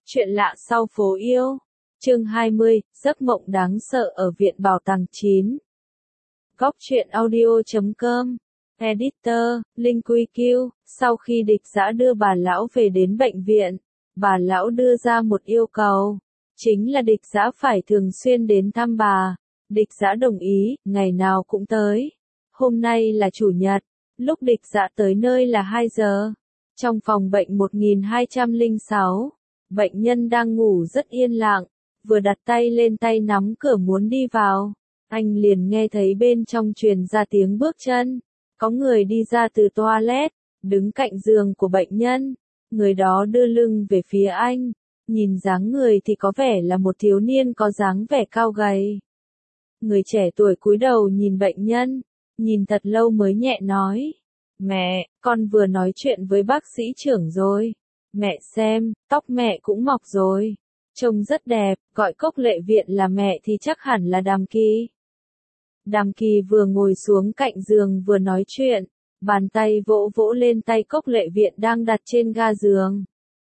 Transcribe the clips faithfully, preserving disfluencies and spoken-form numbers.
Chuyện lạ sau phố yêu. Chương hai mươi, giấc mộng đáng sợ ở Viện Bảo tàng chín. Góc truyện audio chấm com. Editor, Linh Quy Kiêu. Sau khi Địch Dã đưa bà lão về đến bệnh viện, bà lão đưa ra một yêu cầu. Chính là Địch Dã phải thường xuyên đến thăm bà. Địch Dã đồng ý, ngày nào cũng tới. Hôm nay là chủ nhật, lúc Địch Dã tới nơi là hai giờ. Trong phòng bệnh một nghìn hai trăm lẻ sáu, bệnh nhân đang ngủ rất yên lặng, vừa đặt tay lên tay nắm cửa muốn đi vào. Anh liền nghe thấy bên trong truyền ra tiếng bước chân. Có người đi ra từ toilet, đứng cạnh giường của bệnh nhân. Người đó đưa lưng về phía anh. Nhìn dáng người thì có vẻ là một thiếu niên có dáng vẻ cao gầy. Người trẻ tuổi cúi đầu nhìn bệnh nhân, nhìn thật lâu mới nhẹ nói. Mẹ, con vừa nói chuyện với bác sĩ trưởng rồi. Mẹ xem, tóc mẹ cũng mọc rồi. Trông rất đẹp, gọi Cốc Lệ Viện là mẹ thì chắc hẳn là Đàm Kỳ. Đàm Kỳ vừa ngồi xuống cạnh giường vừa nói chuyện, bàn tay vỗ vỗ lên tay Cốc Lệ Viện đang đặt trên ga giường.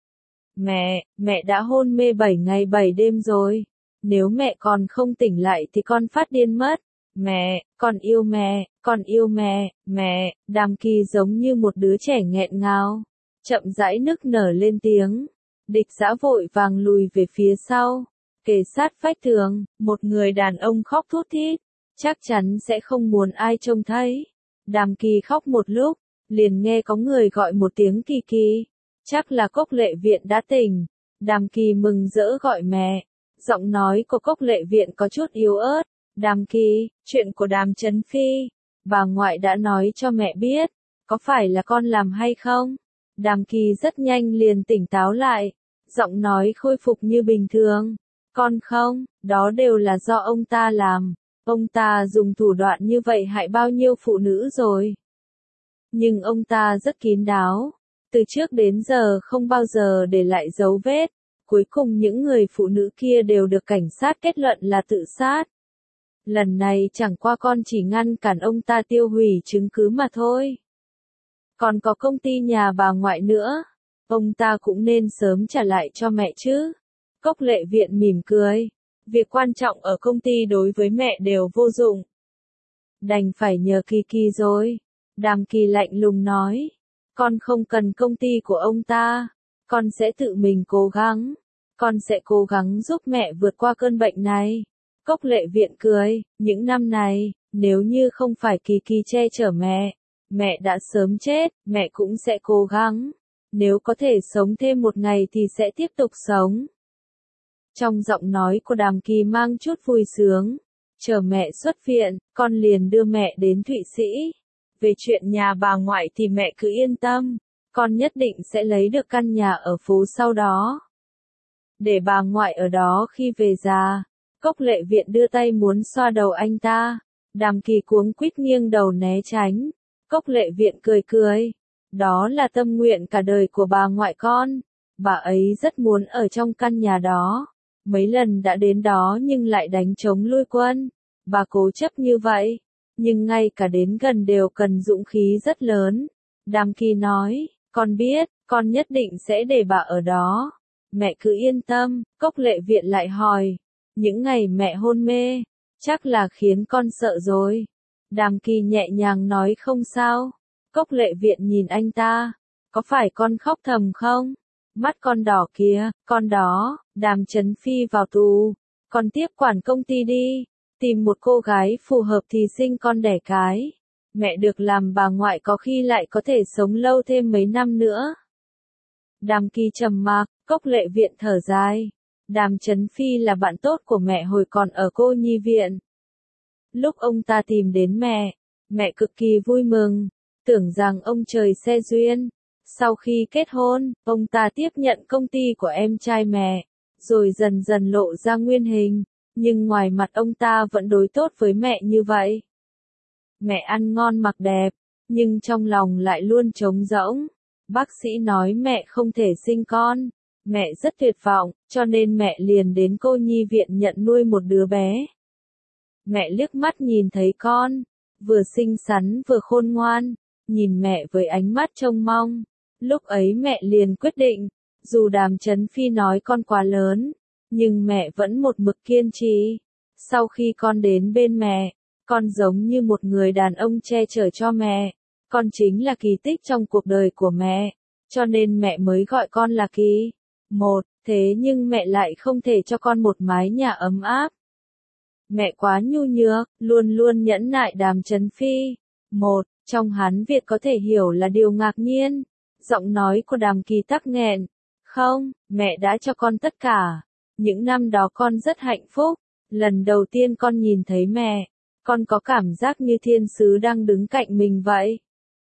Mẹ, mẹ đã hôn mê bảy ngày bảy đêm rồi. Nếu mẹ còn không tỉnh lại thì con phát điên mất. Mẹ, con yêu mẹ, con yêu mẹ, mẹ. Đàm Kỳ giống như một đứa trẻ nghẹn ngào, chậm rãi nức nở lên tiếng. Địch Dã vội vàng lùi về phía sau, kề sát vách tường. Một người đàn ông khóc thút thít, chắc chắn sẽ không muốn ai trông thấy. Đàm Kỳ khóc một lúc, liền nghe có người gọi một tiếng Kỳ Kỳ. Chắc là Cốc Lệ Viện đã tỉnh. Đàm Kỳ mừng rỡ gọi mẹ. Giọng nói của Cốc Lệ Viện có chút yếu ớt. Đàm Kỳ, chuyện của Đàm Chấn Phi, bà ngoại đã nói cho mẹ biết, có phải là con làm hay không? Đàm Kỳ rất nhanh liền tỉnh táo lại, giọng nói khôi phục như bình thường. Con không, đó đều là do ông ta làm. Ông ta dùng thủ đoạn như vậy hại bao nhiêu phụ nữ rồi. Nhưng ông ta rất kín đáo, từ trước đến giờ không bao giờ để lại dấu vết. Cuối cùng những người phụ nữ kia đều được cảnh sát kết luận là tự sát. Lần này chẳng qua con chỉ ngăn cản ông ta tiêu hủy chứng cứ mà thôi. Còn có công ty nhà bà ngoại nữa, ông ta cũng nên sớm trả lại cho mẹ chứ. Cốc Lệ Viện mỉm cười. Việc quan trọng ở công ty đối với mẹ đều vô dụng. Đành phải nhờ Kỳ Kỳ rồi. Đàm Kỳ lạnh lùng nói. Con không cần công ty của ông ta. Con sẽ tự mình cố gắng. Con sẽ cố gắng giúp mẹ vượt qua cơn bệnh này. Cốc Lệ Viện cười. Những năm này, nếu như không phải Kỳ Kỳ che chở mẹ, mẹ đã sớm chết. Mẹ cũng sẽ cố gắng. Nếu có thể sống thêm một ngày thì sẽ tiếp tục sống. Trong giọng nói của Đàm Kỳ mang chút vui sướng. Chờ mẹ xuất viện, con liền đưa mẹ đến Thụy Sĩ. Về chuyện nhà bà ngoại thì mẹ cứ yên tâm. Con nhất định sẽ lấy được căn nhà ở phố sau đó. Để bà ngoại ở đó khi về già. Cốc Lệ Viện đưa tay muốn xoa đầu anh ta. Đàm Kỳ cuống quýt nghiêng đầu né tránh. Cốc Lệ Viện cười cười. Đó là tâm nguyện cả đời của bà ngoại con. Bà ấy rất muốn ở trong căn nhà đó. Mấy lần đã đến đó nhưng lại đánh trống lui quân. Bà cố chấp như vậy. Nhưng ngay cả đến gần đều cần dũng khí rất lớn. Đàm Kỳ nói, con biết, con nhất định sẽ để bà ở đó. Mẹ cứ yên tâm. Cốc Lệ Viện lại hỏi, những ngày mẹ hôn mê, chắc là khiến con sợ rồi. Đàm Kỳ nhẹ nhàng nói không sao. Cốc Lệ Viện nhìn anh ta, có phải con khóc thầm không? Mắt con đỏ kìa, con đó. Đàm Chấn Phi vào tù, con tiếp quản công ty đi, tìm một cô gái phù hợp thì sinh con đẻ cái. Mẹ được làm bà ngoại có khi lại có thể sống lâu thêm mấy năm nữa. Đàm Kỳ trầm mặc. Cốc Lệ Viện thở dài. Đàm Chấn Phi là bạn tốt của mẹ hồi còn ở cô nhi viện. Lúc ông ta tìm đến mẹ, mẹ cực kỳ vui mừng, tưởng rằng ông trời xe duyên. Sau khi kết hôn, ông ta tiếp nhận công ty của em trai mẹ, rồi dần dần lộ ra nguyên hình, nhưng ngoài mặt ông ta vẫn đối tốt với mẹ như vậy. Mẹ ăn ngon mặc đẹp, nhưng trong lòng lại luôn trống rỗng. Bác sĩ nói mẹ không thể sinh con. Mẹ rất tuyệt vọng, cho nên mẹ liền đến cô nhi viện nhận nuôi một đứa bé. Mẹ liếc mắt nhìn thấy con, vừa xinh xắn vừa khôn ngoan, nhìn mẹ với ánh mắt trông mong. Lúc ấy mẹ liền quyết định, Dù Đàm Chấn Phi nói con quá lớn, nhưng mẹ vẫn một mực kiên trì. Sau khi con đến bên mẹ, con giống như một người đàn ông che chở cho mẹ. Con chính là kỳ tích trong cuộc đời của mẹ, cho nên mẹ mới gọi con là Kỳ. Một, thế nhưng mẹ lại không thể cho con một mái nhà ấm áp. Mẹ quá nhu nhược, luôn luôn nhẫn nại. Đàm Chấn Phi. Một, trong Hán Việt có thể hiểu là điều ngạc nhiên. Giọng nói của Đàm Kỳ tắc nghẹn. Không, mẹ đã cho con tất cả. Những năm đó con rất hạnh phúc. Lần đầu tiên con nhìn thấy mẹ, con có cảm giác như thiên sứ đang đứng cạnh mình vậy.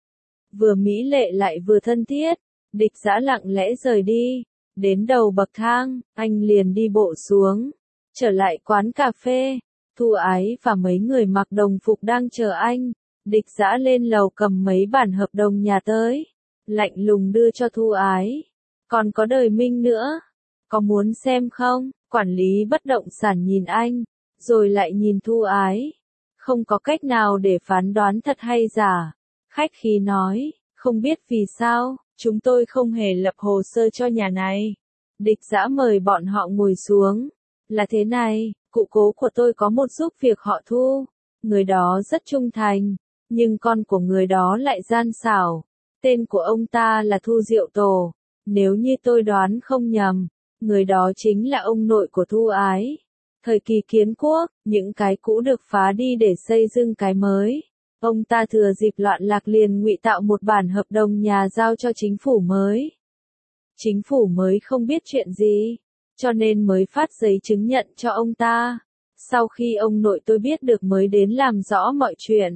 Vừa mỹ lệ lại vừa thân thiết. Địch Dã lặng lẽ rời đi. Đến đầu bậc thang, anh liền đi bộ xuống. Trở lại quán cà phê. Thu Ái và mấy người mặc đồng phục đang chờ anh. Địch Dã lên lầu cầm mấy bản hợp đồng nhà tới. Lạnh lùng đưa cho Thu Ái. Còn có Đời Minh nữa. Có muốn xem không? Quản lý bất động sản nhìn anh, rồi lại nhìn Thu Ái. Không có cách nào để phán đoán thật hay giả. Khách khí nói, không biết vì sao, chúng tôi không hề lập hồ sơ cho nhà này. Địch Dã mời bọn họ ngồi xuống. Là thế này, cụ cố của tôi có một giúp việc họ Thu. Người đó rất trung thành, nhưng con của người đó lại gian xảo. Tên của ông ta là Thu Diệu Tổ. Nếu như tôi đoán không nhầm, người đó chính là ông nội của Thu Ái. Thời kỳ kiến quốc, những cái cũ được phá đi để xây dựng cái mới. Ông ta thừa dịp loạn lạc liền ngụy tạo một bản hợp đồng nhà giao cho chính phủ mới. Chính phủ mới không biết chuyện gì, cho nên mới phát giấy chứng nhận cho ông ta. Sau khi ông nội tôi biết được mới đến làm rõ mọi chuyện.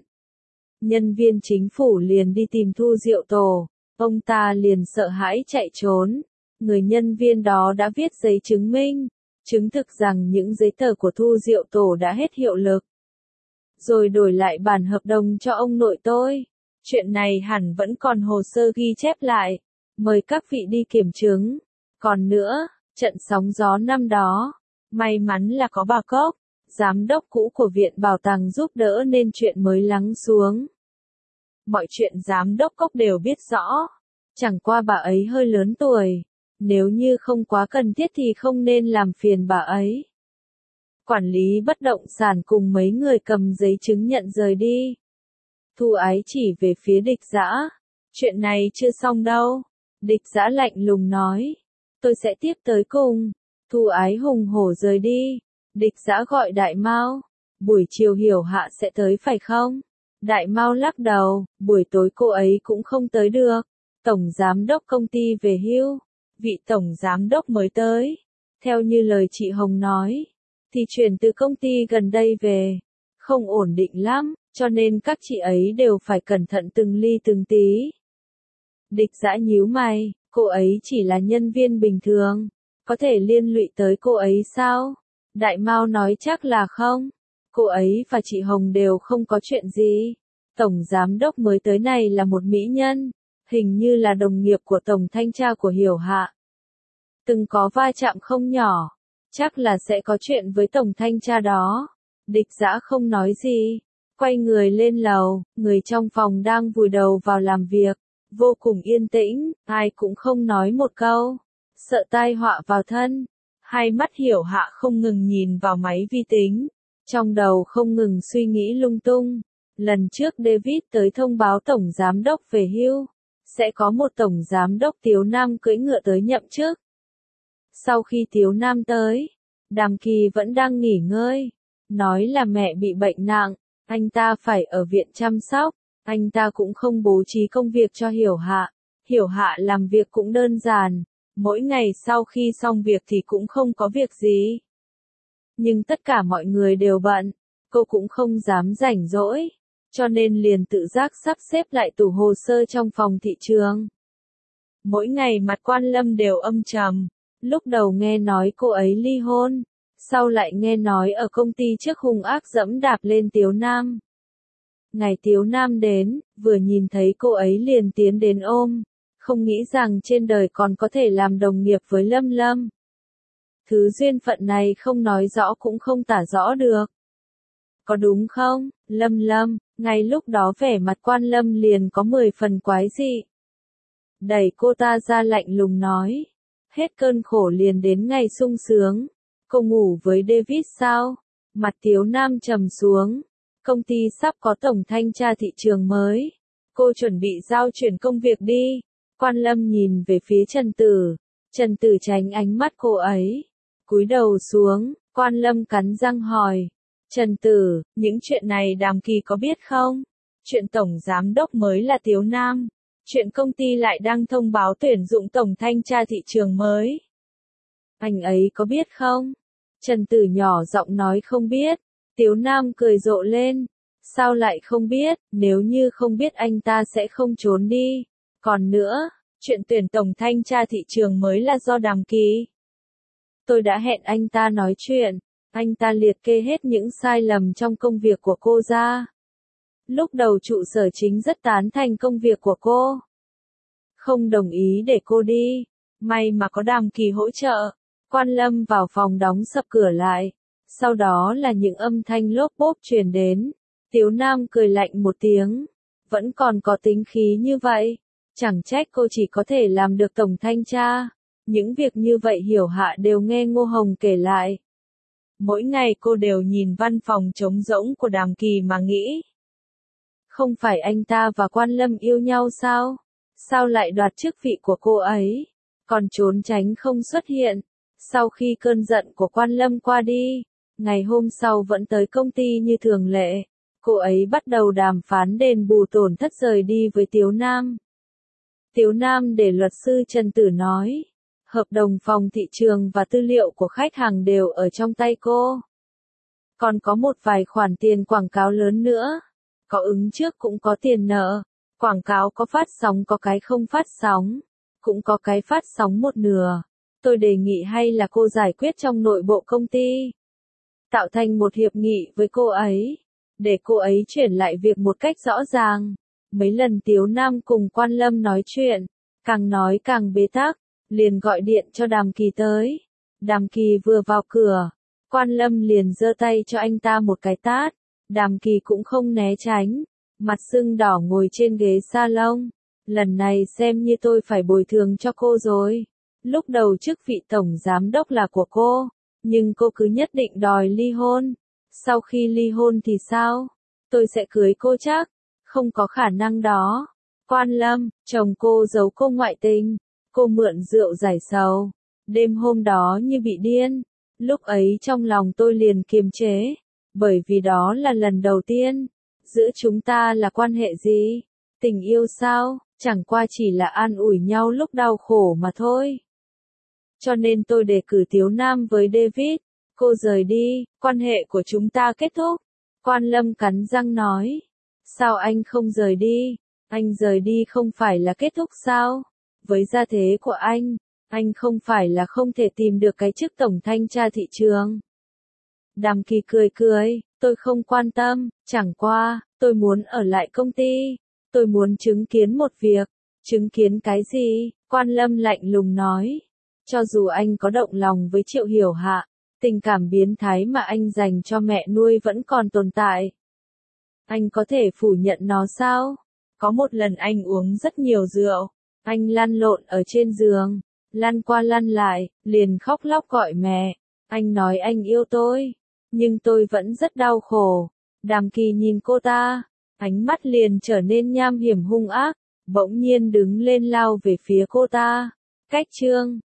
Nhân viên chính phủ liền đi tìm Thu Diệu Tổ. Ông ta liền sợ hãi chạy trốn. Người nhân viên đó đã viết giấy chứng minh, chứng thực rằng những giấy tờ của Thu Diệu Tổ đã hết hiệu lực. Rồi đổi lại bản hợp đồng cho ông nội tôi. Chuyện này hẳn vẫn còn hồ sơ ghi chép lại. Mời các vị đi kiểm chứng. Còn nữa, trận sóng gió năm đó, may mắn là có bà Cốc, giám đốc cũ của Viện Bảo tàng giúp đỡ nên chuyện mới lắng xuống. Mọi chuyện giám đốc Cốc đều biết rõ. Chẳng qua bà ấy hơi lớn tuổi. Nếu như không quá cần thiết thì không nên làm phiền bà ấy. Quản lý bất động sản cùng mấy người cầm giấy chứng nhận rời đi. Thu Ái chỉ về phía Địch Dã. Chuyện này chưa xong đâu. Địch Dã lạnh lùng nói. Tôi sẽ tiếp tới cùng. Thu Ái hùng hổ rời đi. Địch Dã gọi Đại Mao. Buổi chiều Hiểu Hạ sẽ tới phải không? Đại Mao lắc đầu. Buổi tối cô ấy cũng không tới được. Tổng giám đốc công ty về hưu. Vị tổng giám đốc mới tới. Theo như lời chị Hồng nói, thì chuyển từ công ty gần đây về. Không ổn định lắm, cho nên các chị ấy đều phải cẩn thận từng ly từng tí. Địch Dã nhíu mày, cô ấy chỉ là nhân viên bình thường. Có thể liên lụy tới cô ấy sao? Đại Mao nói chắc là không. Cô ấy và chị Hồng đều không có chuyện gì. Tổng giám đốc mới tới này là một mỹ nhân. Hình như là đồng nghiệp của tổng thanh tra của Hiểu Hạ. Từng có va chạm không nhỏ. Chắc là sẽ có chuyện với tổng thanh tra đó. Địch Dã không nói gì. Quay người lên lầu, người trong phòng đang vùi đầu vào làm việc. Vô cùng yên tĩnh, ai cũng không nói một câu. Sợ tai họa vào thân. Hai mắt Hiểu Hạ không ngừng nhìn vào máy vi tính. Trong đầu không ngừng suy nghĩ lung tung. Lần trước David tới thông báo tổng giám đốc về hưu. Sẽ có một tổng giám đốc Tiếu Nam cưỡi ngựa tới nhậm chức. Sau khi Tiếu Nam tới, Đàm Kỳ vẫn đang nghỉ ngơi. Nói là mẹ bị bệnh nặng, anh ta phải ở viện chăm sóc. Anh ta cũng không bố trí công việc cho Hiểu Hạ. Hiểu Hạ làm việc cũng đơn giản. Mỗi ngày sau khi xong việc thì cũng không có việc gì. Nhưng tất cả mọi người đều bận. Cô cũng không dám rảnh rỗi. Cho nên liền tự giác sắp xếp lại tủ hồ sơ trong phòng thị trường. Mỗi ngày mặt Quan Lâm đều âm trầm. Lúc đầu nghe nói cô ấy ly hôn. Sau lại nghe nói ở công ty trước hung ác dẫm đạp lên Tiếu Nam. Ngày Tiếu Nam đến, vừa nhìn thấy cô ấy liền tiến đến ôm. Không nghĩ rằng trên đời còn có thể làm đồng nghiệp với Lâm Lâm. Thứ duyên phận này không nói rõ cũng không tả rõ được. Có đúng không, Lâm Lâm? Ngay lúc đó vẻ mặt Quan Lâm liền có mười phần quái dị. Đẩy cô ta ra lạnh lùng nói. Hết cơn khổ liền đến ngày sung sướng. Cô ngủ với David sao? Mặt Tiếu Nam trầm xuống. Công ty sắp có tổng thanh tra thị trường mới. Cô chuẩn bị giao chuyển công việc đi. Quan Lâm nhìn về phía Trần Tử. Trần Tử tránh ánh mắt cô ấy. Cúi đầu xuống, Quan Lâm cắn răng hỏi. Trần Tử, những chuyện này Đàm Kỳ có biết không? Chuyện tổng giám đốc mới là Tiếu Nam. Chuyện công ty lại đang thông báo tuyển dụng tổng thanh tra thị trường mới. Anh ấy có biết không? Trần Tử nhỏ giọng nói không biết. Tiếu Nam cười rộ lên. Sao lại không biết, nếu như không biết anh ta sẽ không trốn đi. Còn nữa, chuyện tuyển tổng thanh tra thị trường mới là do Đàm Kỳ. Tôi đã hẹn anh ta nói chuyện. Anh ta liệt kê hết những sai lầm trong công việc của cô ra. Lúc đầu trụ sở chính rất tán thành công việc của cô. Không đồng ý để cô đi. May mà có Đàm Kỳ hỗ trợ. Quan Lâm vào phòng đóng sập cửa lại. Sau đó là những âm thanh lốp bốp truyền đến. Tiếu Nam cười lạnh một tiếng. Vẫn còn có tính khí như vậy. Chẳng trách cô chỉ có thể làm được tổng thanh tra. Những việc như vậy Hiểu Hạ đều nghe Ngô Hồng kể lại. Mỗi ngày cô đều nhìn văn phòng trống rỗng của Đàm Kỳ mà nghĩ. Không phải anh ta và Quan Lâm yêu nhau sao? Sao lại đoạt chức vị của cô ấy? Còn trốn tránh không xuất hiện. Sau khi cơn giận của Quan Lâm qua đi, ngày hôm sau vẫn tới công ty như thường lệ. Cô ấy bắt đầu đàm phán đền bù tổn thất rời đi với Tiếu Nam. Tiếu Nam để luật sư Trần Tử nói. Hợp đồng phòng thị trường và tư liệu của khách hàng đều ở trong tay cô. Còn có một vài khoản tiền quảng cáo lớn nữa. Có ứng trước cũng có tiền nợ. Quảng cáo có phát sóng có cái không phát sóng. Cũng có cái phát sóng một nửa. Tôi đề nghị hay là cô giải quyết trong nội bộ công ty. Tạo thành một hiệp nghị với cô ấy. Để cô ấy chuyển lại việc một cách rõ ràng. Mấy lần Tiếu Nam cùng Quan Lâm nói chuyện. Càng nói càng bế tắc. Liền gọi điện cho Đàm Kỳ tới. Đàm Kỳ vừa vào cửa. Quan Lâm liền giơ tay cho anh ta một cái tát. Đàm Kỳ cũng không né tránh. Mặt sưng đỏ ngồi trên ghế salon. Lần này xem như tôi phải bồi thường cho cô rồi. Lúc đầu chức vị tổng giám đốc là của cô. Nhưng cô cứ nhất định đòi ly hôn. Sau khi ly hôn thì sao? Tôi sẽ cưới cô chắc. Không có khả năng đó. Quan Lâm, chồng cô giấu cô ngoại tình. Cô mượn rượu giải sầu. Đêm hôm đó như bị điên. Lúc ấy trong lòng tôi liền kiềm chế. Bởi vì đó là lần đầu tiên. Giữa chúng ta là quan hệ gì? Tình yêu sao? Chẳng qua chỉ là an ủi nhau lúc đau khổ mà thôi. Cho nên tôi đề cử Tiếu Nam với David. Cô rời đi, quan hệ của chúng ta kết thúc. Quan Lâm cắn răng nói. Sao anh không rời đi? Anh rời đi không phải là kết thúc sao? Với gia thế của anh, anh không phải là không thể tìm được cái chức tổng thanh tra thị trường. Đàm Kỳ cười cười, tôi không quan tâm, chẳng qua, tôi muốn ở lại công ty. Tôi muốn chứng kiến một việc. Chứng kiến cái gì? Quan Lâm lạnh lùng nói. Cho dù anh có động lòng với Triệu Hiểu Hạ, tình cảm biến thái mà anh dành cho mẹ nuôi vẫn còn tồn tại. Anh có thể phủ nhận nó sao? Có một lần anh uống rất nhiều rượu. Anh lăn lộn ở trên giường, lăn qua lăn lại, liền khóc lóc gọi mẹ. Anh nói anh yêu tôi, nhưng tôi vẫn rất đau khổ. Đàm Kỳ nhìn cô ta, ánh mắt liền trở nên nham hiểm hung ác, bỗng nhiên đứng lên lao về phía cô ta. Cách chương